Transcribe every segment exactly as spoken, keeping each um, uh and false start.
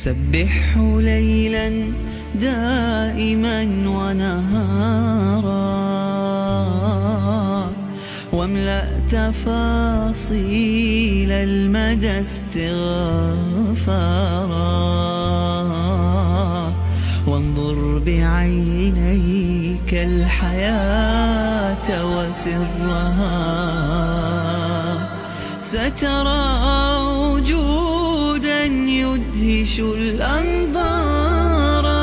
سبحه ليلا دائما ونهارا واملأ تفاصيل المدى استغفارا وانظر بعينيك الحياة وسرها سترى وجودا يدهش الأنظار.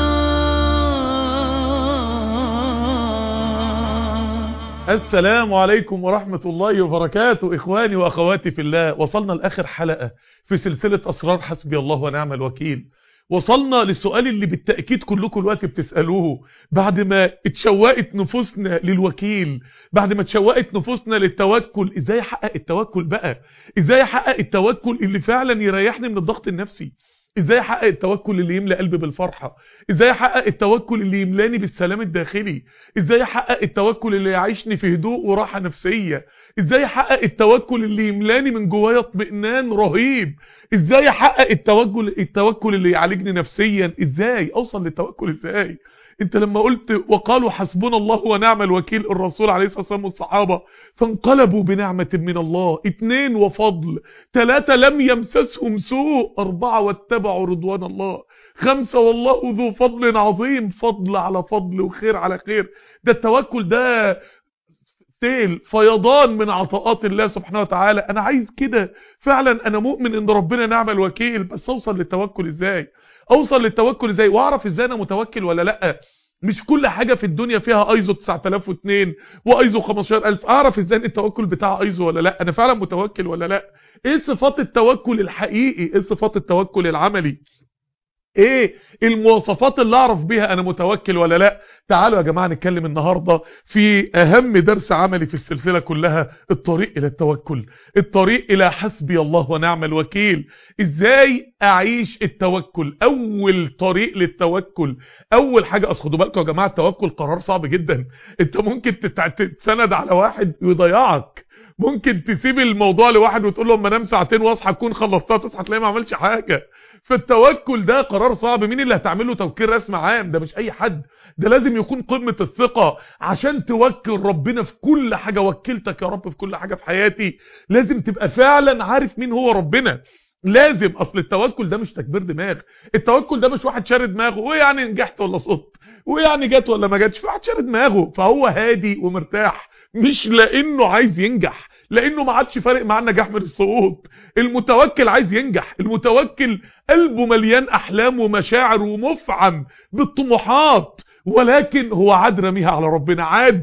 السلام عليكم ورحمة الله وبركاته. إخواني وأخواتي في الله، وصلنا لآخر حلقة في سلسلة أسرار حسبي الله ونعم الوكيل. وصلنا للسؤال اللي بالتأكيد كلكم الوقت بتسألوه بعد ما اتشوقت نفوسنا للوكيل، بعد ما اتشوقت نفوسنا للتوكل. ازاي احقق التوكل بقى؟ ازاي احقق التوكل اللي فعلا يريحني من الضغط النفسي؟ ازاي احقق التوكل اللي يملأ قلبي بالفرحة؟ ازاي احقق التوكل اللي يملاني بالسلام الداخلي؟ ازاي احقق التوكل اللي يعيشني في هدوء وراحة نفسية؟ ازاي احقق التوكل اللي يملاني من جوايا اطمئنان رهيب؟ ازاي احقق التوكل التوكل اللي يعالجني نفسيا؟ ازاي اوصل للتوكل؟ ازاي انت لما قلت وقالوا حسبنا الله ونعم الوكيل، الرسول عليه الصلاة والسلام والصحابة فانقلبوا بنعمة من الله، اتنين وفضل، تلاتة لم يمسسهم سوء، اربعة واتبعوا رضوان الله، خمسة والله ذو فضل عظيم، فضل على فضل وخير على خير. ده التوكل ده سيل فيضان من عطاءات الله سبحانه وتعالى. انا عايز كده فعلا، انا مؤمن ان ربنا نعم الوكيل، بس اوصل للتوكل ازاي؟ اوصل للتوكل ازاي واعرف ازاي انا متوكل ولا لا؟ مش كل حاجة في الدنيا فيها ايزو تسعة آلاف واثنين وايزو خمستاشر ألف. اعرف ازاي التوكل بتاع ايزو ولا لا؟ انا فعلا متوكل ولا لا؟ ايه صفات التوكل الحقيقي؟ ايه صفات التوكل العملي؟ ايه المواصفات اللي اعرف بيها انا متوكل ولا لا؟ تعالوا يا جماعة نتكلم النهاردة في اهم درس عملي في السلسلة كلها، الطريق الى التوكل، الطريق الى حسبي الله ونعم الوكيل. ازاي اعيش التوكل؟ اول طريق للتوكل، اول حاجة، اصل خدوا بالكم يا جماعة، التوكل قرار صعب جدا. انت ممكن تتسند على واحد ويضيعك، ممكن تسيب الموضوع لواحد وتقول له اما انام ساعتين واصحى تكون خلصتها، تصحى تلاقيه ما عملش حاجة. فالتوكل ده قرار صعب. مين اللي هتعمل له توكيل رسم عام؟ ده مش اي حد، ده لازم يكون قمة الثقة. عشان توكل ربنا في كل حاجة، وكلتك يا رب في كل حاجة في حياتي، لازم تبقى فعلا عارف مين هو ربنا. لازم، اصل التوكل ده مش تكبير دماغ، التوكل ده مش واحد شارد دماغه ويعني نجحت ولا سقطت ويعني جت ولا ما جاتش، في واحد شارد دماغه فهو هادي ومرتاح، مش لانه عايز ينجح، لانه ما عادش فارق مع النجاح من السقوط. المتوكل عايز ينجح، المتوكل قلبه مليان احلام ومشاعر ومفعم بالطموحات، ولكن هو عاد رميها على ربنا، عاد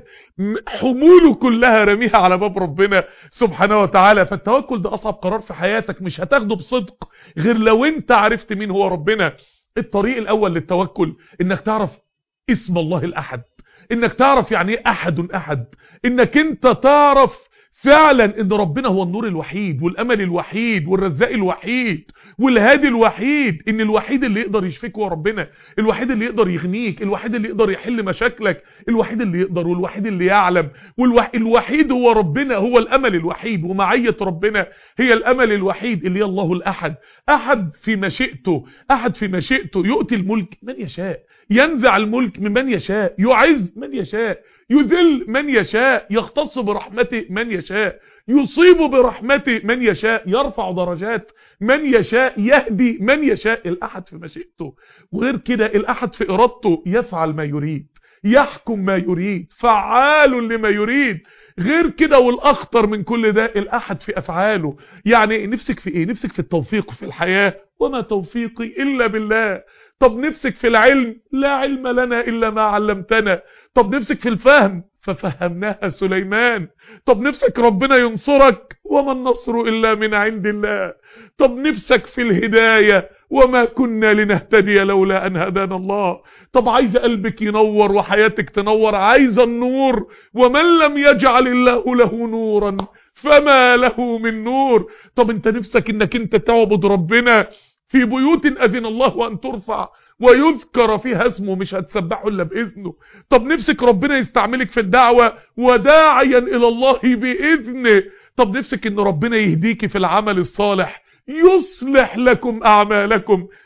حموله كلها رميها على باب ربنا سبحانه وتعالى. فالتوكل ده اصعب قرار في حياتك، مش هتاخده بصدق غير لو انت عرفت مين هو ربنا. الطريق الاول للتوكل انك تعرف اسم الله الاحد، انك تعرف يعني ايه احد احد، انك انت تعرف فعلا ان ربنا هو النور الوحيد والامل الوحيد والرزاق الوحيد والهادي الوحيد، ان الوحيد اللي يقدر يشفيك هو ربنا، الوحيد اللي يقدر يغنيك، الوحيد اللي يقدر يحل مشاكلك، الوحيد اللي يقدر والوحيد اللي يعلم، والوحيد هو ربنا، هو الامل الوحيد، ومعية ربنا هي الامل الوحيد اللي هي الله الاحد. احد في مشيئته، احد في مشيئته يؤتي الملك من يشاء، ينزع الملك ممن يشاء، يعز من يشاء، يذل من يشاء، يختص برحمته من يشاء، يصيب برحمته من يشاء، يرفع درجات من يشاء، يهدي من يشاء. الأحد في مشيئته، وغير كده الأحد في إرادته، يفعل ما يريد، يحكم ما يريد، فعال لما يريد. غير كده والأخطر من كل ده الأحد في أفعاله. يعني نفسك في إيه؟ نفسك في التوفيق في الحياة، وما توفيقي إلا بالله. طب نفسك في العلم؟ لا علم لنا إلا ما علمتنا. طب نفسك في الفهم؟ ففهمناها سليمان. طب نفسك ربنا ينصرك؟ وما النصر إلا من عند الله. طب نفسك في الهداية؟ وما كنا لنهتدي لولا أن هدانا الله. طب عايز قلبك ينور وحياتك تنور، عايز النور، ومن لم يجعل الله له نورا فما له من نور. طب انت نفسك انك انت تعبد ربنا في بيوت أذن الله أن ترفع ويذكر فيها اسمه، مش هتسبحه إلا بإذنه. طب نفسك ربنا يستعملك في الدعوة وداعيا إلى الله بإذنه. طب نفسك إن ربنا يهديك في العمل الصالح، يصلح لكم أعمالكم.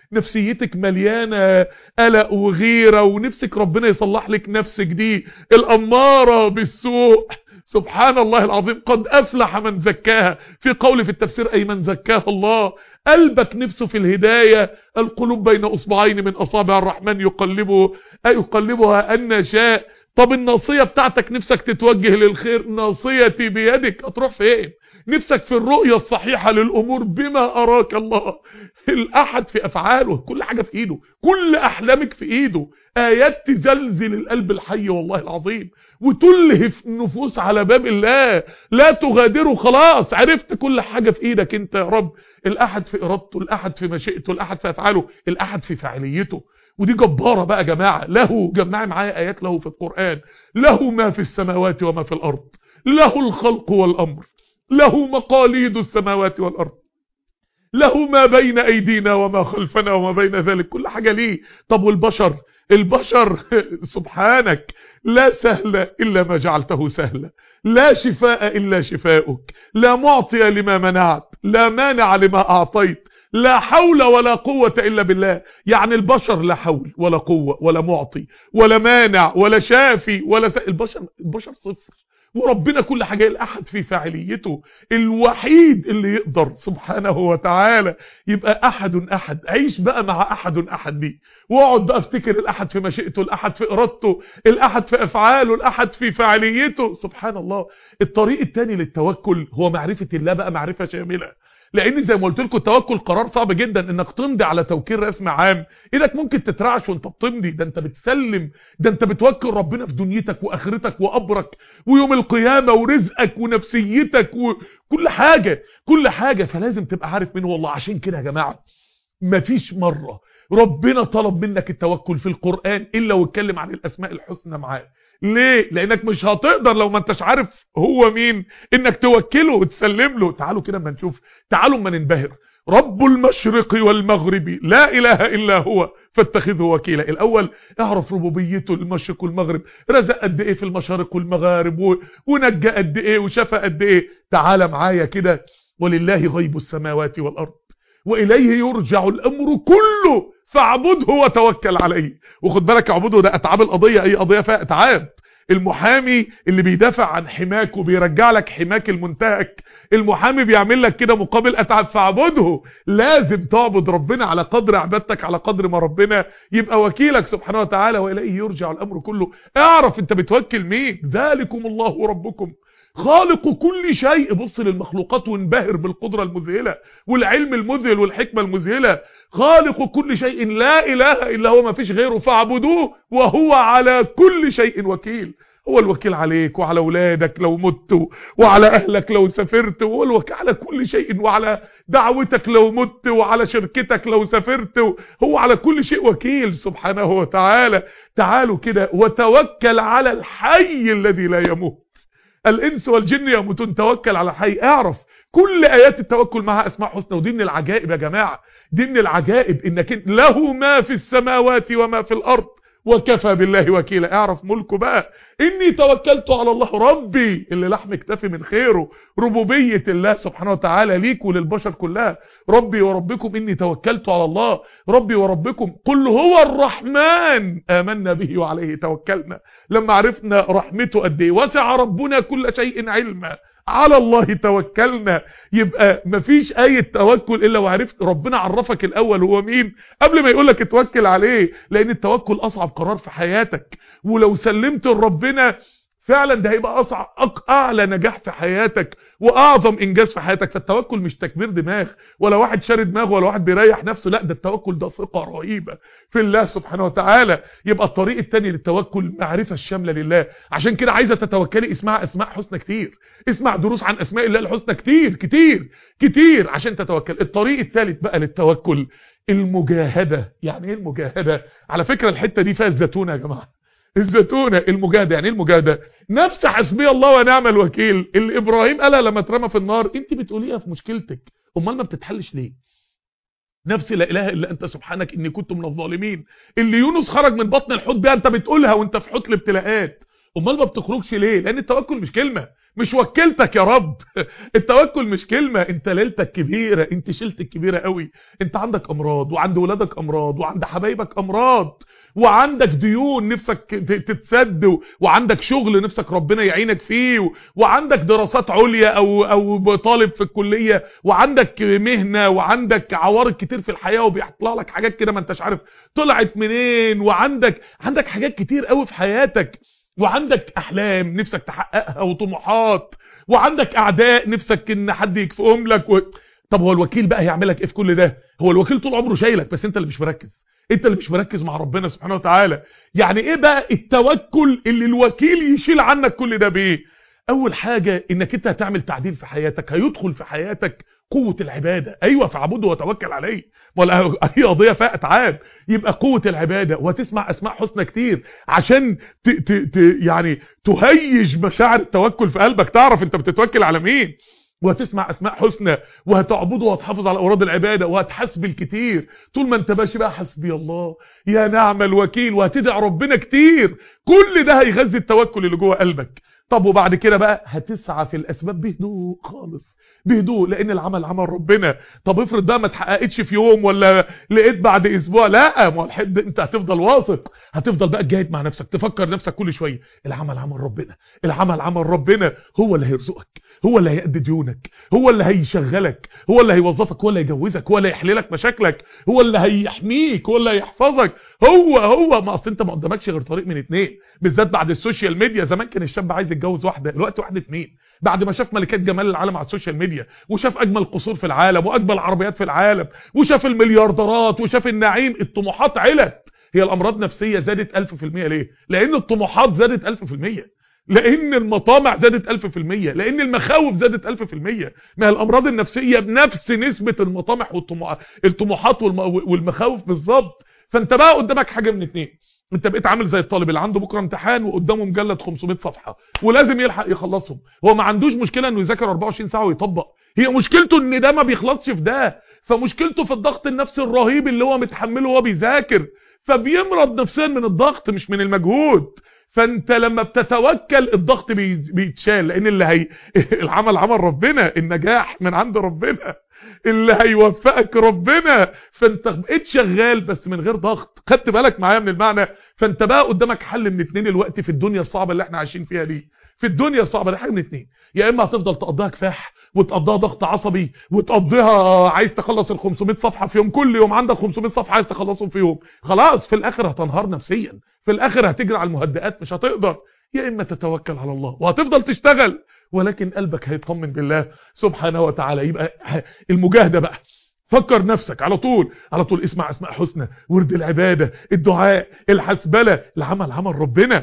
نفسيتك مليانة قلق وغيرة ونفسك ربنا يصلح لك نفسك دي الأمارة بالسوء، سبحان الله العظيم، قد أفلح من زكاها، في قول في التفسير أي من زكاها الله. قلبك نفسه في الهداية، القلوب بين أصبعين من أصابع الرحمن يقلبه يقلبها أن شاء. طب الناصية بتاعتك نفسك تتوجه للخير، ناصيتي بيدك، هتروح فين؟ نفسك في الرؤية الصحيحة للأمور بما أراك الله، الأحد في أفعاله، كل حاجة في إيده، كل أحلامك في إيده، آيات تزلزل القلب الحي والله العظيم وتلهف النفوس على باب الله، لا تغادروا، خلاص عرفت كل حاجة في إيدك أنت يا رب. الأحد في إرادته، الأحد في مشيئته، الأحد في أفعاله، الأحد في فاعليته. ودي جبارة بقى يا جماعة. له، جمعي معايا آيات له في القرآن، له ما في السماوات وما في الأرض، له الخلق والأمر، له مقاليد السماوات والأرض، له ما بين أيدينا وما خلفنا وما بين ذلك، كل حاجة ليه. طب والبشر؟ البشر سبحانك لا سهل إلا ما جعلته سهلا، لا شفاء إلا شفاؤك، لا معطي لما منعت، لا مانع لما أعطيت، لا حول ولا قوة إلا بالله. يعني البشر لا حول ولا قوة ولا معطي ولا مانع ولا شافي ولا س... البشر البشر صفر، وربنا كل حاجة. الأحد في فاعليته، الوحيد اللي يقدر سبحانه وتعالى. يبقى أحد أحد، عيش بقى مع أحد أحد دي، واقعد بقى افتكر الأحد في مشيئته، الأحد في إرادته، الأحد في أفعاله، الأحد في فاعليته، سبحان الله. الطريق الثاني للتوكل هو معرفة الله بقى، معرفة شاملة. لان زي ما قلت لكم التوكل قرار صعب جدا، انك تمضي على توكيل رسمي عام، ايدك ممكن تترعش وانت بتمضي، ده انت بتسلم، ده انت بتوكل ربنا في دنيتك واخرتك وقبرك ويوم القيامة ورزقك ونفسيتك وكل حاجة كل حاجة. فلازم تبقى عارف مين هو الله. عشان كده يا جماعة مفيش مرة ربنا طلب منك التوكل في القرآن الا واتكلم عن الاسماء الحسنى معاه. ليه؟ لانك مش هتقدر لو ما انتش عارف هو مين انك توكله وتسلم له. تعالوا كده اما نشوف، تعالوا اما ننبهر. رب المشرق والمغرب لا اله الا هو فاتخذه وكيلا. الاول اعرف ربوبيته، المشرق والمغرب، رزق قد ايه في المشارق والمغارب، ونجى قد ايه وشفى قد ايه. تعال معايا كده، ولله غيب السماوات والارض واليه يرجع الامر كله فاعبده وتوكل عليه. وخد بالك اعبده ده اتعاب القضية، اي قضية فيها اتعاب. المحامي اللي بيدافع عن حماك وبيرجع لك حماك المنتهك، المحامي بيعمل لك كده مقابل اتعاب، فاعبده. لازم تعبد ربنا على قدر عبادتك، على قدر ما ربنا يبقى وكيلك سبحانه وتعالى. واليه يرجع الامر كله. اعرف انت بتوكل مين. ذلكم الله ربكم خالق كل شيء. بص للمخلوقات وانبهر بالقدرة المذهلة والعلم المذهل والحكمة المذهلة. خالق كل شيء لا اله الا هو، ما فيش غيره، فاعبدوه وهو على كل شيء وكيل. هو الوكيل عليك وعلى اولادك لو مت، وعلى اهلك لو سافرت، وهو الوكيل على كل شيء، وعلى دعوتك لو مت، وعلى شركتك لو سافرت، هو على كل شيء وكيل سبحانه وتعالى. تعالوا كده، وتوكل على الحي الذي لا يموت. الانس والجن يموتون، توكل على حي. اعرف كل ايات التوكل معها اسماء حسنى. ودي من العجائب يا جماعه، دي من العجائب، انك له ما في السماوات وما في الارض وكفى بالله وكيلا. اعرف ملكه بقى. اني توكلت على الله ربي اللي لحم اكتفي من خيره. ربوبيه الله سبحانه وتعالى ليك وللبشر كلها. ربي وربكم اني توكلت على الله ربي وربكم. قل هو الرحمن آمنا به وعليه توكلنا. لما عرفنا رحمته قد ايه، وسع ربنا كل شيء علما، على الله توكلنا. يبقى مفيش اي توكل الا وعرفت ربنا عرفك الاول هو مين قبل ما يقولك اتوكل عليه. لان التوكل اصعب قرار في حياتك، ولو سلمت لربنا فعلا ده هيبقى اصعب، اعلى نجاح في حياتك واعظم انجاز في حياتك. فالتوكل مش تكبير دماغ ولا واحد شاري دماغه ولا واحد بيريح نفسه، لا، ده التوكل ده ثقة رهيبة في الله سبحانه وتعالى. يبقى الطريق الثاني للتوكل معرفة الشاملة لله. عشان كده عايزة تتوكلي اسمع اسماء حسنى كتير، اسمع دروس عن اسماء الله الحسنى كتير كتير كتير عشان تتوكل. الطريق الثالث بقى للتوكل المجاهدة. يعني ايه المجاهدة؟ على فكرة الحتة دي فيها الزتونة يا جماعة. الزتونة المجاهدة. يعني ايه المجاهدة؟ نفس حسبي الله ونعم الوكيل اللي ابراهيم قالها لما اترمى في النار، انت بتقوليها في مشكلتك، امال ما بتتحلش ليه؟ نفس لا اله الا انت سبحانك اني كنت من الظالمين اللي يونس خرج من بطن الحوت بيها، انت بتقولها وانت في حوت الابتلاءات، امال ما بتخرجش ليه؟ لان التوكل مش كلمة، مش وكلتك يا رب. التوكل مش كلمة، انت ليلتك كبيرة، انت شيلتك كبيرة قوي. انت عندك امراض، وعند ولادك امراض، وعند حبايبك امراض، وعندك ديون نفسك تتسد، وعندك شغل نفسك ربنا يعينك فيه، وعندك دراسات عليا او او طالب في الكلية، وعندك مهنة، وعندك عوارض كتير في الحياة، وبيطلع لك حاجات كده ما انتش عارف طلعت منين، وعندك عندك حاجات كتير قوي في حياتك، وعندك احلام نفسك تحققها وطموحات، وعندك اعداء نفسك ان حد يكفئهم لك و... طب هو الوكيل بقى هيعملك ايه في كل ده؟ هو الوكيل طول عمره شايلك، بس انت اللي مش مركز، انت اللي مش مركز مع ربنا سبحانه وتعالى. يعني ايه بقى التوكل اللي الوكيل يشيل عنك كل ده بايه؟ اول حاجة انك انت هتعمل تعديل في حياتك، هيدخل في حياتك قوة العبادة. ايوه فاعبده وتوكل عليه، ولا اي قضية فيها اتعاب، يبقى قوة العبادة. وهتسمع اسماء حسنى كتير عشان ت ت ت يعني تهيج مشاعر التوكل في قلبك، تعرف انت بتتوكل على مين. وهتسمع اسماء حسنى، وهتعبده، وهتحافظ على اوراد العباده، وهتحسب الكتير طول ما انت ماشي بقى حسبي الله يا نعم الوكيل، وهتدعي ربنا كتير. كل ده هيغذي التوكل اللي جوه قلبك. طب وبعد كده بقى هتسعى في الاسباب بهدوء خالص، بهدوء، لان العمل عمل ربنا. طب افرض ده ما اتحققتش في يوم، ولا لقيت بعد اسبوع، لا، ما الحد انت هتفضل واثق، هتفضل بقى تجاهد مع نفسك، تفكر نفسك كل شويه العمل عمل ربنا، العمل عمل ربنا، هو اللي هيرزقك، هو اللي هيقضي ديونك، هو اللي هيشغلك، هو اللي هيوظفك، هو اللي هيجوزك، هو اللي هيحللك مشاكلك، هو اللي هيحميك، هو اللي هيحفظك، هو هو ما اصل انت ما قدامكش غير طريق من اتنين، بالذات بعد السوشيال ميديا. زمان كان الشاب عايز يتجوز واحده، دلوقتي واحده اتنين، بعد ما شاف ملكات جمال العالم على السوشيال ميديا، وشاف اجمل قصور في العالم، واجمل عربيات في العالم، وشاف المليارديرات، وشاف النعيم. الطموحات علت. هي الامراض النفسيه زادت ألف في المية ليه؟ لان الطموحات زادت ألف في المية، لان المطامع زادت ألف في المية، لان المخاوف زادت ألف في المية. ما الامراض النفسيه بنفس نسبه المطامح والطموحات والمخاوف بالظبط. فانت بقى قدامك حاجه من اتنين، انت بقيت عامل زي الطالب اللي عنده بكره امتحان وقدامه مجلد خمسمية صفحه ولازم يلحق يخلصهم. هو ما عندوش مشكله انه يذاكر أربعة وعشرين ساعه ويطبق، هي مشكلته ان ده ما بيخلصش في ده، فمشكلته في الضغط النفسي الرهيب اللي هو متحمله وهو بيذاكر، فبيمرض نفسيا من الضغط مش من المجهود. فانت لما بتتوكل الضغط بيتشال، لان اللي هي العمل عمل ربنا، النجاح من عند ربنا، اللي هيوفقك ربنا. فانت بقيت شغال بس من غير ضغط. خدت بالك معايا من المعنى؟ فانت بقى قدامك حل من اتنين الوقت في الدنيا الصعبه اللي احنا عايشين فيها دي. في الدنيا الصعبه دي حاجه من اتنين، يا اما هتفضل تقضيها كفاح، وتقضيها ضغط عصبي، وتقضيها عايز تخلص ال خمسمية صفحه في يوم، كل يوم عندك خمسمية صفحه عايز تخلصهم في يوم، خلاص في الاخر هتنهار نفسيا، في الاخر هتجري على المهدئات مش هتقدر. يا اما تتوكل على الله وهتفضل تشتغل، ولكن قلبك هيطمن بالله سبحانه وتعالى. يبقى المجاهده بقى، فكر نفسك على طول، على طول اسمع اسماء حسنى، ورد العباده، الدعاء، الحسبله، العمل عمل ربنا،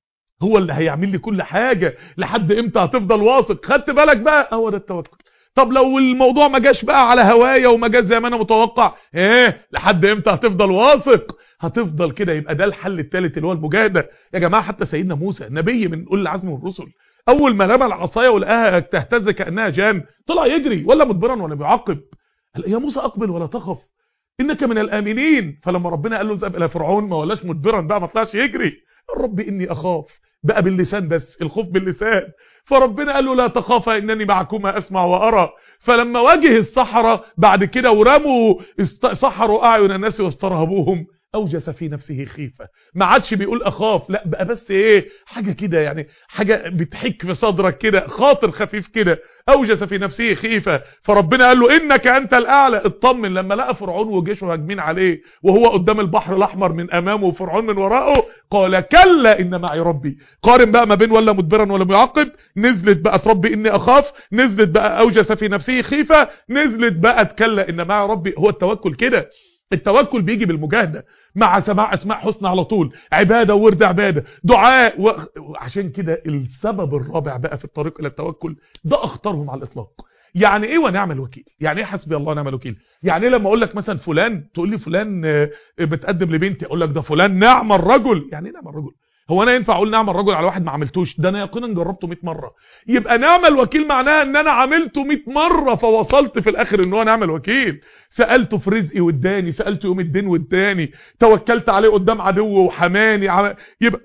هو اللي هيعمل لي كل حاجه. لحد امتى هتفضل واثق؟ خدت بالك بقى؟ هو ده التوكل. طب لو الموضوع ما جاش بقى على هوايه وما جاش زي ما انا متوقع، ايه لحد امتى هتفضل واثق؟ هتفضل كده. يبقى ده الحل الثالث اللي هو المجاهده. يا جماعه حتى سيدنا موسى نبي من اولي العزم من الرسل، اول ما رمى العصايه ولقاها تهتز كانها جان، طلع يجري ولا مدبرا ولا بيعقب. قال يا موسى اقبل ولا تخف انك من الامنين. فلما ربنا قال له اذهب الى فرعون، ما ولاش مدبرا بقى، ما طلعش يجري، رب اني اخاف بقى باللسان، بس الخوف باللسان. فربنا قال له لا تخافا انني معكما اسمع وارى. فلما واجه السحرة بعد كده ورموا سحروا اعين الناس واسترهبوهم، اوجس في نفسه خيفه. ما عادش بيقول اخاف، لا بقى بس ايه، حاجه كده يعني، حاجه بتحك في صدرك كده، خاطر خفيف كده، اوجس في نفسه خيفه. فربنا قال له انك انت الاعلى. اطمن. لما لقى فرعون وجيشه هاجمين عليه وهو قدام البحر الاحمر من امامه وفرعون من وراءه، قال كلا ان معي ربي. قارن بقى ما بين ولا مدبرا ولا معقب. نزلت بقى ربي اني اخاف، نزلت بقى اوجس في نفسه خيفه، نزلت بقى كلا ان معي ربي. هو التوكل كده. التوكل بيجي بالمجاهده مع سماع اسماء حسنى على طول، عباده وورد عباده، دعاء و... وعشان كده السبب الرابع بقى في الطريق الى التوكل ده اخطرهم على الاطلاق. يعني ايه ونعم الوكيل؟ يعني ايه حسبي الله ونعم الوكيل؟ يعني ايه لما اقول لك مثلا فلان، تقول لي فلان بتقدم لبنتي، اقول لك ده فلان نعم الرجل. يعني ايه نعم الرجل؟ هو انا ينفع اقول نعم الرجل على واحد ما عملتوش؟ ده انا يقينا جربته مية مره. يبقى نعم الوكيل معناها ان انا عملته مية مره فوصلت في الاخر ان هو نعم الوكيل. سالته في رزقي واداني، سالته يوم الدين واداني، توكلت عليه قدام عدو وحماني. يبقى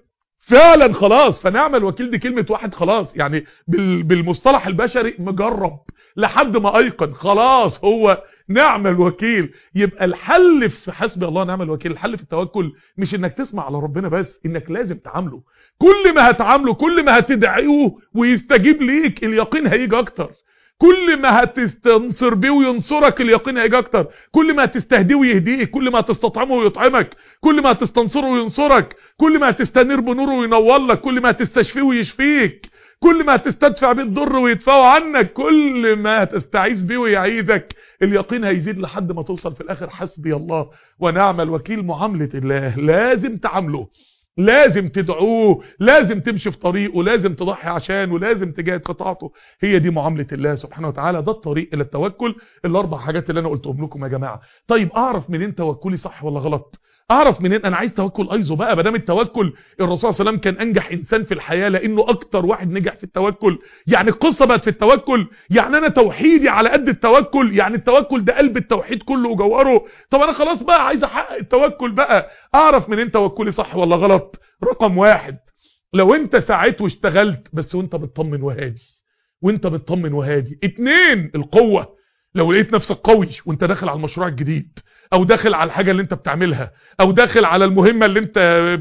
فعلا خلاص. فنعم الوكيل دي كلمة واحد خلاص يعني بالمصطلح البشري مجرب لحد ما ايقن خلاص هو نعم الوكيل. يبقى الحل في حسبي الله نعم الوكيل، الحل في التوكل مش انك تسمع على ربنا بس، انك لازم تعامله. كل ما هتعامله كل ما هتدعيه ويستجيب ليك اليقين هيجي اكتر، كل ما هتستنصر بيه وينصرك اليقين هيجي اكتر، كل ما هتستهديه ويهديك، كل ما هتستطعمه ويطعمك، كل ما هتستنصره وينصرك، كل ما هتستنير بنوره وينور لك، كل ما هتستشفيه ويشفيك، كل ما هتستدفع بيه الضر ويدفعه عنك، كل ما هتستعيذ بيه ويعيذك، اليقين هيزيد لحد ما توصل في الاخر حسبي الله ونعم الوكيل. معاملة الله لازم تعامله، لازم تدعوه، لازم تمشي في طريقه، لازم تضحي عشانه، لازم تجاهد قطاعته. هي دي معاملة الله سبحانه وتعالى، ده الطريق الى التوكل. الاربع حاجات اللي انا قلتهم لكم يا جماعة. طيب اعرف منين توكلي صح ولا غلط؟ اعرف منين؟ انا عايز توكل ايزو بقى. ما دام التوكل الرسول صلى الله عليه وسلم كان انجح انسان في الحياه لانه اكتر واحد نجح في التوكل، يعني القصه بقت في التوكل. يعني انا توحيدي على قد التوكل، يعني التوكل ده قلب التوحيد كله وجوهره. طب انا خلاص بقى عايز احقق التوكل بقى. اعرف منين توكلي صح ولا غلط؟ رقم واحد، لو انت سعيت واشتغلت بس وانت بتطمن وهادي، وانت بتطمن وهادي. اتنين، القوه. لو لقيت نفسك قوي وانت داخل على المشروع الجديد، او داخل على الحاجة اللي انت بتعملها، او داخل على المهمة اللي انت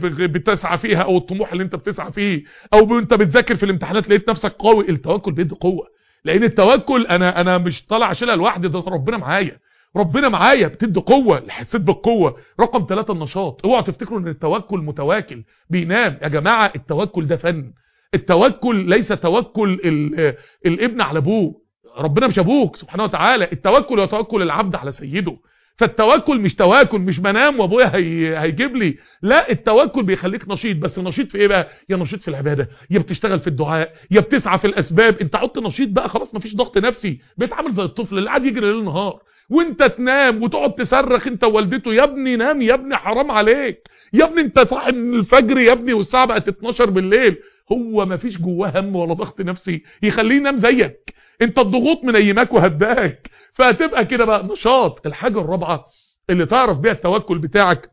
بتسعى فيها، او الطموح اللي انت بتسعى فيه، او انت بتذاكر في الامتحانات لقيت نفسك قوي، التوكل بيدي قوة. لان التوكل انا انا مش طالع اشيلها لوحدي، ده ربنا معايا، ربنا معايا، بتدي قوة. حسيت بالقوة. رقم ثلاثة، النشاط. اوعوا تفتكروا ان التوكل متواكل بينام يا جماعة. التوكل ده فن. التوكل ليس توكل الابن على ابوه، ربنا مش ابوك سبحانه وتعالى. التوكل هو توكل العبد على سيده. فالتوكل مش تواكل مش بنام وابويا هي... هيجيب لي، لا، التوكل بيخليك نشيط. بس نشيط في ايه بقى؟ يا نشيط في العباده، يا بتشتغل في الدعاء، يا بتسعى في الاسباب. انت عدت نشيط بقى خلاص، مفيش ضغط نفسي، بيتعامل زي الطفل اللي قاعد يجري ليل نهار، وانت تنام وتقعد تصرخ انت ووالدته يا ابني نام يا ابني حرام عليك يا ابني انت صاحي من الفجر يا ابني والساعه بقت اتناشر بالليل. هو مفيش جواه هم ولا ضغط نفسي يخليه ينام زيك، انت الضغوط منيماك وهداك، فهتبقى كده بقى نشاط. الحاجه الرابعه اللي تعرف بيها التوكل بتاعك،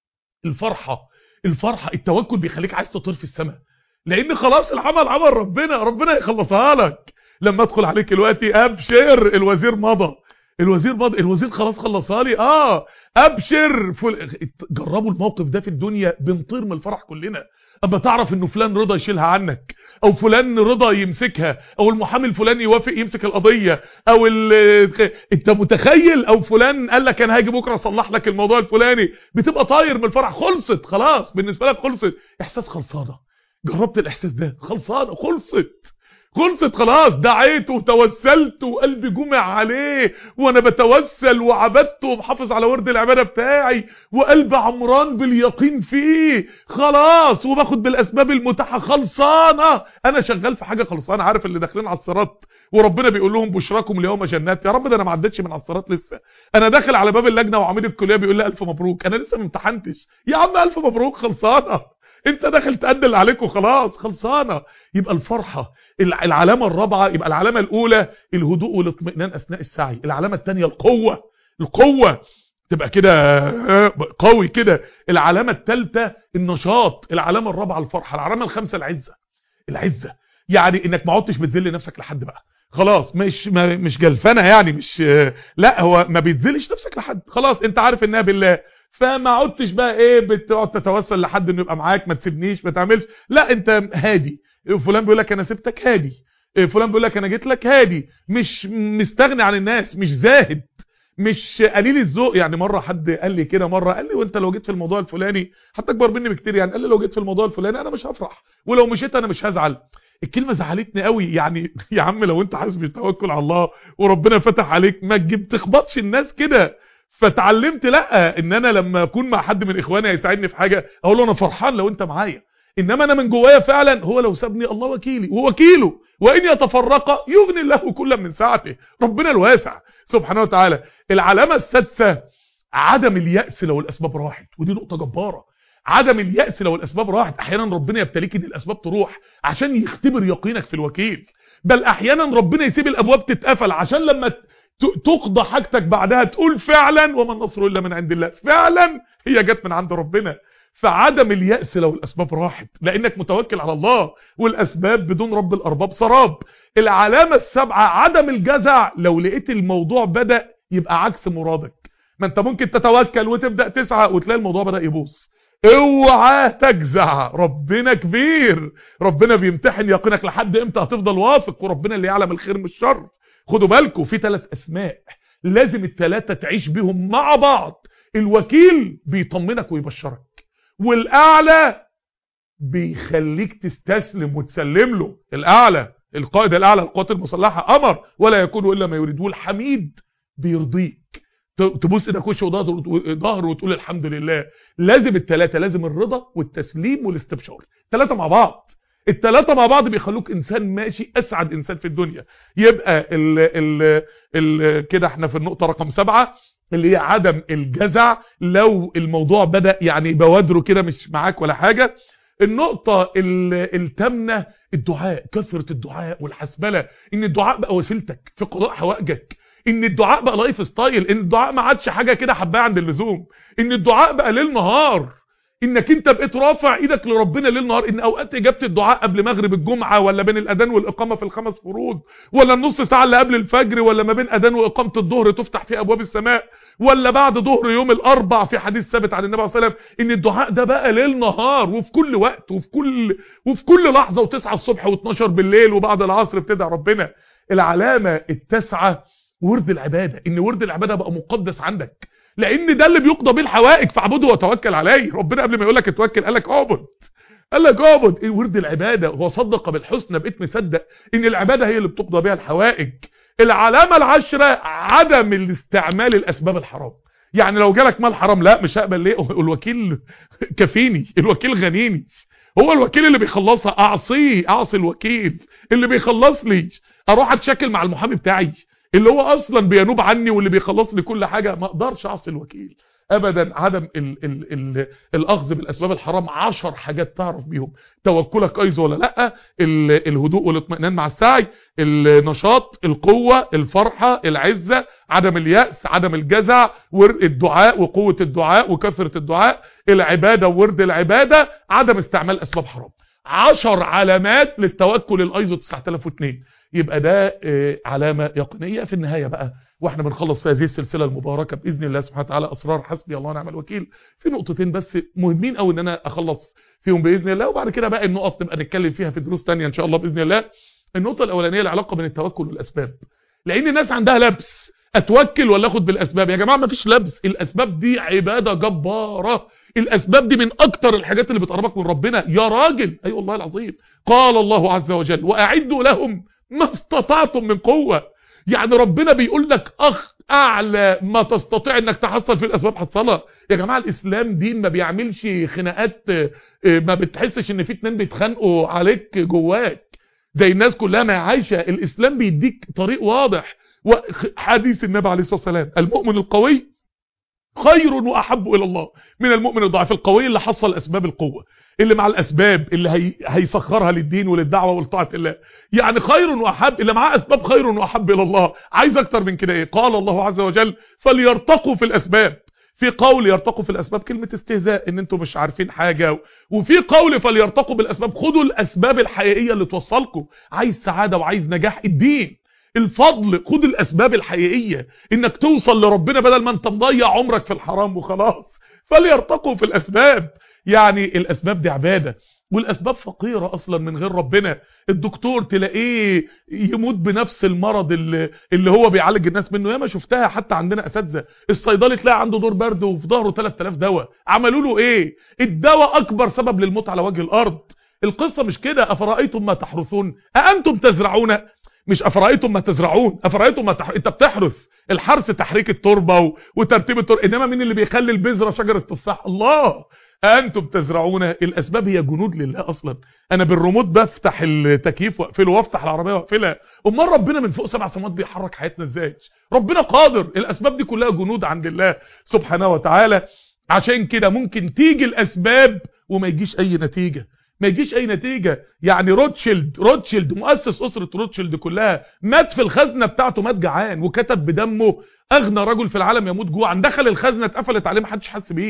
الفرحه. الفرحه، التوكل بيخليك عايز تطير في السماء، لان خلاص العمل عمل ربنا، ربنا يخلصها لك. لما ادخل عليك دلوقتي ابشر الوزير مضى، الوزير مضى، الوزير خلاص خلصها لي، اه ابشر. فل... جربوا الموقف ده في الدنيا، بنطير من الفرح كلنا اما تعرف انه فلان رضا يشيلها عنك، او فلان رضا يمسكها، او المحامي الفلاني يوافق يمسك القضيه، او ال... انت متخيل، او فلان قال لك انا هاجي بكره اصلح لك الموضوع الفلاني، بتبقى طاير من الفرح. خلصت خلاص بالنسبه لك، خلصت. احساس خلصانه. جربت الاحساس ده؟ خلصانه، خلصت خلصت خلاص. دعيت وتوسلت وقلبي جمع عليه وانا بتوسل، وعبدت ومحافظ على ورد العباده بتاعي، وقلبي عمران باليقين فيه خلاص، وباخد بالاسباب المتاحه. خلصانه، انا شغال في حاجه خلصانه. عارف اللي داخلين على الصراط وربنا بيقول لهم بشراكم اليوم جنات، يا رب ده انا ما عدتش من على الصراط لسه، انا داخل على باب اللجنه وعميد الكليه بيقول لي الف مبروك، انا لسه ما امتحنتش يا عم، الف مبروك. خلصانه، انت داخل تأدي اللي عليك وخلاص، خلصانه. يبقى الفرحه العلامه الرابعه. يبقى العلامه الاولى الهدوء والاطمئنان اثناء السعي، العلامه الثانيه القوه، القوه تبقى كده قوي كده. العلامه الثالثه النشاط، العلامه الرابعه الفرحه، العلامه الخامسه العزه. العزه يعني انك ما عدتش بتذل نفسك لحد بقى خلاص، مش ما مش جلفنه يعني، مش لا، هو ما بيتذلش نفسك لحد، خلاص انت عارف انها بالله، فما عدتش بقى ايه بتقعد تتوسل لحد انه يبقى معاك، ما تسيبنيش، ما تعملش، لا انت هادي. فلان بيقول لك انا سبتك، هادي. فلان بيقول لك انا جيت لك، هادي. مش مستغني عن الناس، مش زاهد، مش قليل الذوق. يعني مره حد قال لي كده، مره قال لي وانت لو جيت في الموضوع الفلاني، حتى اكبر مني بكتير يعني، قال لي لو جيت في الموضوع الفلاني انا مش هفرح، ولو مشيت انا مش هزعل. الكلمه زعلتني قوي. يعني يا عم لو انت حاسس بالتوكل على الله وربنا فتح عليك، ما تجيب تخبطش الناس كده. فتعلمت لا، ان انا لما اكون مع حد من اخواني هيساعدني في حاجه اقول له انا فرحان لو انت معايا، انما انا من جوايا فعلا هو لو سابني الله وكيلي ووكيله، وان يتفرق يغني الله كلا من سعته، ربنا الواسع سبحانه وتعالى. العلامه السادسه عدم اليأس لو الاسباب راحت، ودي نقطه جباره. عدم اليأس لو الاسباب راحت. احيانا ربنا يبتليك ان الاسباب تروح عشان يختبر يقينك في الوكيل، بل احيانا ربنا يسيب الابواب تتقفل عشان لما تقضى حاجتك بعدها تقول فعلا وما النصر الا من عند الله، فعلا هي جت من عند ربنا. فعدم اليأس لو الاسباب راحت، لانك متوكل على الله، والاسباب بدون رب الارباب سراب. العلامة السابعة عدم الجزع لو لقيت الموضوع بدأ يبقى عكس مرادك. ما انت ممكن تتوكل وتبدأ تسعى وتلاقي الموضوع بدأ يبوظ. اوعى تجزع، ربنا كبير، ربنا بيمتحن يقينك لحد امتى هتفضل واثق، وربنا اللي يعلم الخير من الشر. خدوا بالكم في ثلاث اسماء لازم الثلاثه تعيش بيهم مع بعض. الوكيل بيطمنك ويبشرك، والاعلى بيخليك تستسلم وتسلم له. الاعلى القائد الاعلى للقوات المسلحه امر ولا يكون الا ما يريد، والحميد بيرضيك تبوس ايدك وش وظهر وتقول الحمد لله. لازم الثلاثه، لازم الرضا والتسليم والاستبشار، ثلاثه مع بعض. الثلاثه مع بعض بيخلوك انسان ماشي، اسعد انسان في الدنيا. يبقى ال ال ال كده احنا في النقطه رقم سبعة اللي هي عدم الجزع لو الموضوع بدأ يعني بوادره كده مش معاك ولا حاجه. النقطه الثامنه الدعاء، كثره الدعاء والحسبله، ان الدعاء بقى وسيلتك في قضاء حوائجك، ان الدعاء بقى لايف ستايل، ان الدعاء ما عادش حاجه كده حبايه عند اللزوم، ان الدعاء بقى ليل نهار، انك انت بقيت رافع ايدك لربنا ليل نهار. ان اوقات اجابه الدعاء قبل مغرب الجمعه، ولا بين الاذان والاقامه في الخمس فروض، ولا النص ساعه اللي قبل الفجر، ولا ما بين اذان واقامه الظهر تفتح في ابواب السماء، ولا بعد ظهر يوم الاربع في حديث ثابت عن النبي صلى الله عليه وسلم ان الدعاء ده بقى ليل نهار وفي كل وقت وفي كل وفي كل لحظه، وتصحى الصبح واتناشر بالليل وبعد العصر بتدعي ربنا. العلامه التاسعه ورد العباده، ان ورد العباده بقى مقدس عندك، لان ده اللي بيقضى بيه الحوائج، فاعبده وتوكل عليه. ربنا قبل ما يقول لك اتوكل قال لك اعبد، قال لك اعبد. ايه ورد العباده؟ هو صدق بالحسنى، بقيت مصدق ان العباده هي اللي بتقضى بيها الحوائج. العلامه العشره عدم الاستعمال الاسباب الحرام. يعني لو جالك مال حرام، لا مش هقبل. ليه؟ الوكيل كفيني، الوكيل غنيني، هو الوكيل اللي بيخلصها. اعصيه، اعصي الوكيل اللي بيخلص لي، اروح اتشكل مع المحامي بتاعي اللي هو اصلا بينوب عني واللي بيخلص لي كل حاجه. ما اقدرش اعصي الوكيل ابدا. عدم ال ال ال الاخذ بالاسباب الحرام. عشر حاجات تعرف بيهم توكلك ايضا ولا لا. الهدوء والاطمئنان مع السعي، النشاط، القوه، الفرحه، العزه، عدم اليأس، عدم الجزع، ورد الدعاء وقوه الدعاء وكثره الدعاء، العباده وورد العباده، عدم استعمال اسباب حرام. عشر علامات للتوكل الايزو تسعة آلاف واثنين. يبقى ده علامة يقينية. في النهاية بقى واحنا بنخلص في هذه السلسلة المباركة بإذن الله سبحانه وتعالى، أسرار حسبي الله ونعم الوكيل، في نقطتين بس مهمين أوي ان انا اخلص فيهم بإذن الله، وبعد كده بقى النقط نبقى نتكلم فيها في دروس تانية ان شاء الله بإذن الله. النقطة الاولانية العلاقة بين التوكل والاسباب، لان الناس عندها لبس، اتوكل ولا اخد بالاسباب؟ يا جماعة ما فيش لبس، الاسباب دي عبادة جبارة، الاسباب دي من اكتر الحاجات اللي بتقربك من ربنا يا راجل. اي والله العظيم. قال الله عز وجل واعدوا لهم ما استطعتم من قوة. يعني ربنا بيقول لك اخ اعلى ما تستطيع انك تحصل في الاسباب حصلها. يا جماعة الاسلام دين ما بيعملش خناقات، ما بتحسش ان في اتنين بيتخانقوا عليك جواك زي الناس كلها ما عايشة. الاسلام بيديك طريق واضح. وحديث النبي عليه الصلاة والسلام المؤمن القوي خير واحب الى الله من المؤمن الضعيف. القوي اللي حصل اسباب القوة، اللي مع الاسباب، اللي هي هيسخرها للدين وللدعوه ولطاعه الله. يعني خير واحب، اللي معاه اسباب خير واحب الى الله. عايز اكتر من كده ايه؟ قال الله عز وجل فليرتقوا في الاسباب. في قول يرتقوا في الاسباب كلمه استهزاء ان انتم مش عارفين حاجه، وفي قول فليرتقوا بالاسباب خدوا الاسباب الحقيقيه اللي توصلكم. عايز سعاده وعايز نجاح الدين الفضل، خد الاسباب الحقيقيه انك توصل لربنا بدل ما انت مضيع عمرك في الحرام وخلاص. فليرتقوا في الاسباب. يعني الاسباب دي عباده، والاسباب فقيره اصلا من غير ربنا. الدكتور تلاقيه يموت بنفس المرض اللي, اللي هو بيعالج الناس منه. ياما شفتها حتى عندنا اساتذه. الصيدلي تلاقي عنده دور برد وفي ظهره ثلاثة آلاف دواء. عملوا له ايه؟ الدواء اكبر سبب للموت على وجه الارض. القصه مش كده. افرايتم ما تحرثون اانتم تزرعون، مش افرايتم ما تزرعون، افرايتم ما تح... انت بتحرث. الحرث تحريك التربه و... وترتيب التربه، انما مين اللي بيخلي البذره شجره تفاح؟ الله. انتم تزرعون. الاسباب هي جنود لله اصلا. انا بالريموت بفتح التكييف واقفله، وافتح العربيه واقفلها. امال ربنا من فوق سبع سماوات بيحرك حياتنا ازاي؟ ربنا قادر. الاسباب دي كلها جنود عند الله سبحانه وتعالى. عشان كده ممكن تيجي الاسباب وما يجيش اي نتيجه، ما يجيش اي نتيجه. يعني روتشيلد روتشيلد مؤسس اسره روتشيلد كلها مات في الخزنه بتاعته، مات جعان وكتب بدمه اغنى رجل في العالم يموت جوعا. دخل الخزنه اتقفلت عليه، ما حدش حس بيه.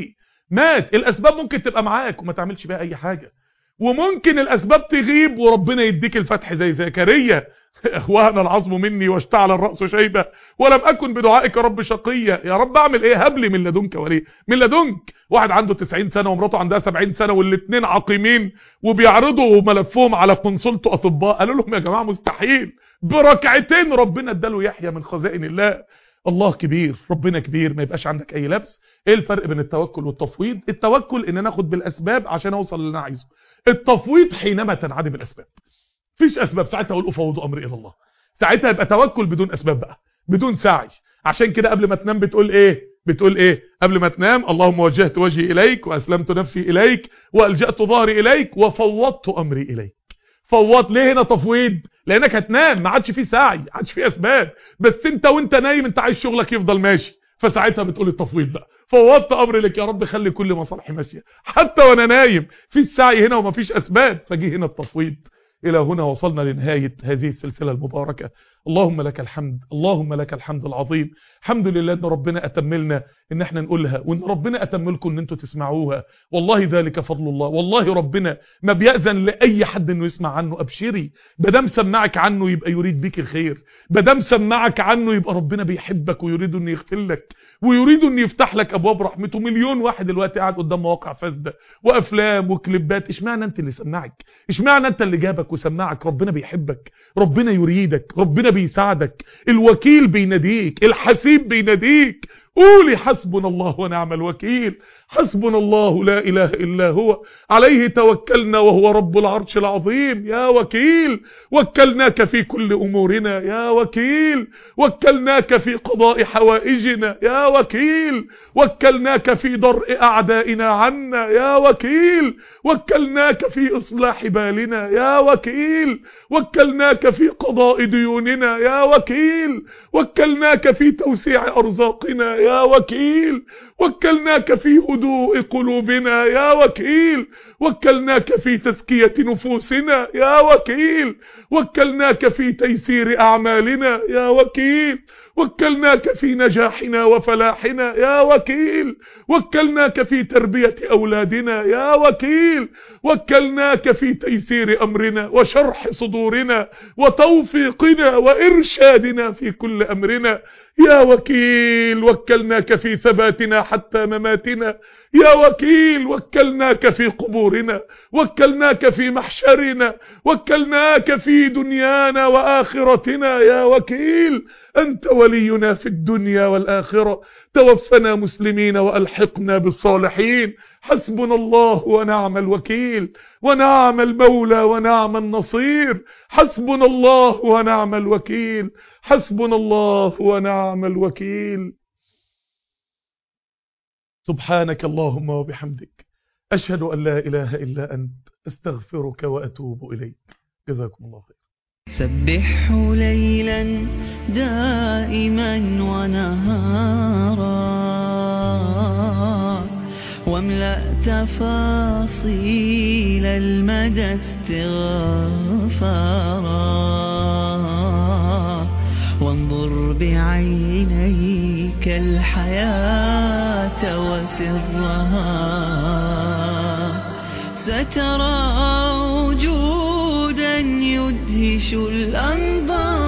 مات. الاسباب ممكن تبقى معاك وما تعملش بيها اي حاجة، وممكن الاسباب تغيب وربنا يديك الفتح زي زكريا، وهن العظم مني واشتعل الرأس شيبة ولم اكن بدعائك رب شقيا. يا رب اعمل ايه؟ هب لي من لدنك ولي. من لدنك. واحد عنده تسعين سنة ومراته عندها سبعين سنة والاثنين عقيمين وبيعرضوا ملفهم على قنصلة اطباء، قالوا لهم يا جماعة مستحيل، بركعتين ربنا اداله يحيى من خزائن الله. الله كبير، ربنا كبير، ما يبقاش عندك اي لبس. ايه الفرق بين التوكل والتفويض؟ التوكل ان انا اخد بالاسباب عشان اوصل اللي انا عايزه، التفويض حينما تنعدم الاسباب. مفيش اسباب، ساعتها اقول افوض امري الى الله، ساعتها يبقى توكل بدون اسباب بقى، بدون سعي. عشان كده قبل ما تنام بتقول ايه؟ بتقول ايه قبل ما تنام؟ اللهم وجهت وجهي اليك واسلمت نفسي اليك والجأت ظهري اليك وفوضت امري اليك. فوض. ليه هنا تفويض؟ لانك هتنام، ما عادش فيه سعي، ما عادش فيه اسباب، بس انت وانت نايم انت عايز شغلك يفضل ماشي، فساعتها بتقول التفويض بقى، فوضت امري لك يا رب، خلي كل مصالحي ماشيه حتى وانا نايم. في السعي هنا وما فيش اسباب، فجي هنا التفويض. الى هنا وصلنا لنهايه هذه السلسله المباركه. اللهم لك الحمد، اللهم لك الحمد العظيم. الحمد لله ان ربنا اتملنا ان احنا نقولها، وان ربنا اتملكم ان انتوا تسمعوها، والله ذلك فضل الله. والله ربنا ما بيأذن لاي حد انه يسمع عنه. ابشري، بدام سمعك عنه يبقى يريد بيك الخير، بدام سمعك عنه يبقى ربنا بيحبك ويريد انه يغفر لك ويريد انه يفتح لك ابواب رحمته. مليون واحد دلوقتي قاعد قدام مواقع فاسده وافلام وكليبات، اشمعنى انت اللي سمعك؟ اشمعنى انت اللي جابك وسمعك؟ ربنا بيحبك، ربنا يريدك، ربنا بيساعدك، الوكيل بيناديك، الحسيب بيناديك. قولي حسبنا الله ونعم الوكيل، حسبنا الله لا اله الا هو عليه توكلنا وهو رب العرش العظيم. يا وكيل وكلناك في كل امورنا، يا وكيل وكلناك في قضاء حوائجنا، يا وكيل وكلناك في درء اعدائنا عنا، يا وكيل وكلناك في اصلاح بالنا، يا وكيل وكلناك في قضاء ديوننا، يا وكيل وكلناك في توسيع ارزاقنا، يا وكيل وكلناك في هدوء قلوبنا، يا وكيل وكلناك في تزكية نفوسنا، يا وكيل وكلناك في تيسير أعمالنا، يا وكيل وكلناك في نجاحنا وفلاحنا، يا وكيل وكلناك في تربية أولادنا، يا وكيل وكلناك في تيسير أمرنا وشرح صدورنا وتوفيقنا وإرشادنا في كل أمرنا، يا وكيل وكلناك في ثباتنا حتى مماتنا، يا وكيل وكلناك في قبورنا، وكلناك في محشرنا، وكلناك في دنيانا وآخرتنا، يا وكيل أنت ولينا في الدنيا والآخرة، توفنا مسلمين وألحقنا بالصالحين. حسبنا الله ونعم الوكيل، ونعم المولى ونعم النصير. حسبنا الله ونعم الوكيل، حسبنا الله ونعم الوكيل. سبحانك اللهم وبحمدك، أشهد أن لا إله إلا أنت، أستغفرك وأتوب إليك. جزاكم الله خير. سبحه ليلا دائما ونهارا، واملأ تفاصيل المدى استغفارا، وانظر بعينيك الحياة وسرها، سترى وجودا يدهش الأنظار.